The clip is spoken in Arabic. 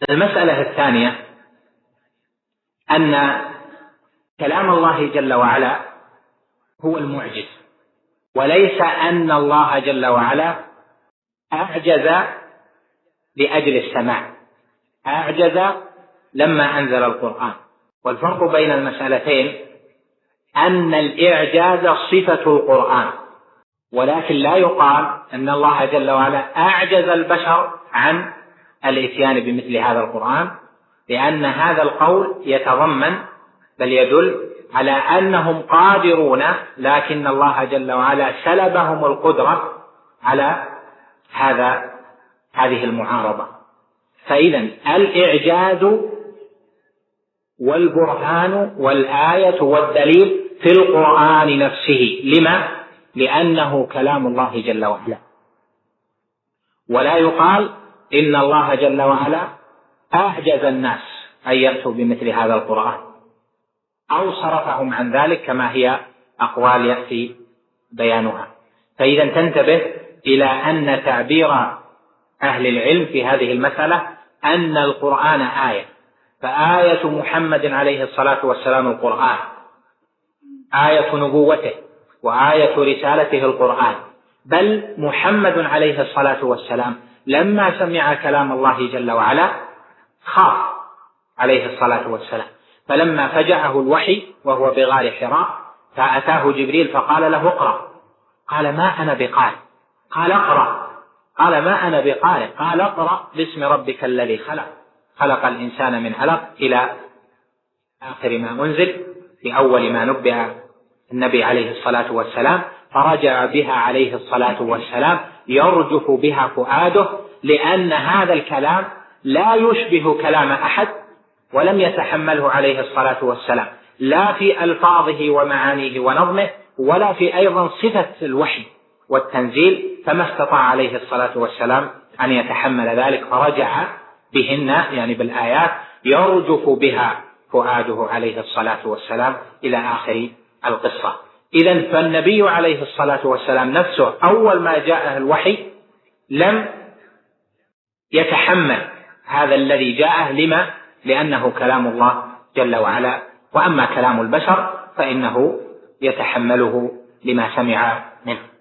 المسألة الثانية أن كلام الله جل وعلا هو المعجز، وليس أن الله جل وعلا أعجز لأجل السماع، أعجز لما أنزل القرآن. والفرق بين المسألتين أن الإعجاز صفة القرآن، ولكن لا يقال أن الله جل وعلا أعجز البشر عن الإتيان بمثل هذا القرآن، لأن هذا القول يتضمن بل يدل على أنهم قادرون، لكن الله جل وعلا سلبهم القدرة على هذه المعارضة. فإذا الإعجاز والبرهان والآية والدليل في القرآن نفسه. لما؟ لأنه كلام الله جل وعلا، ولا يقال إن الله جل وعلا أعجز الناس أن يأتوا بمثل هذا القرآن أو صرفهم عن ذلك، كما هي أقوال يأتي بيانها. فإذا تنتبه إلى أن تعبير أهل العلم في هذه المسألة أن القرآن آية، فآية محمد عليه الصلاة والسلام القرآن، آية نبوته وآية رسالته القرآن. بل محمد عليه الصلاة والسلام لما سمع كلام الله جل وعلا خاف عليه الصلاة والسلام، فلما فجعه الوحي وهو بغار حراء فأتاه جبريل فقال له اقرأ، قال ما أنا بقارئ، قال اقرأ، قال ما أنا بقارئ، قال اقرأ باسم ربك الذي خلق، خلق الإنسان من علق إلى آخر ما أنزل، في أول ما نبئ النبي عليه الصلاة والسلام، فرجع بها عليه الصلاة والسلام يرجف بها فؤاده، لأن هذا الكلام لا يشبه كلام أحد، ولم يتحمله عليه الصلاة والسلام لا في ألفاظه ومعانيه ونظمه، ولا في أيضا صفة الوحي والتنزيل، فما استطاع عليه الصلاة والسلام أن يتحمل ذلك، فرجع بهن يعني بالآيات يرجف بها فؤاده عليه الصلاة والسلام إلى آخر القصة. إذن فالنبي عليه الصلاة والسلام نفسه أول ما جاءه الوحي لم يتحمل هذا الذي جاءه. لما؟ لأنه كلام الله جل وعلا، وأما كلام البشر فإنه يتحمله لما سمع منه.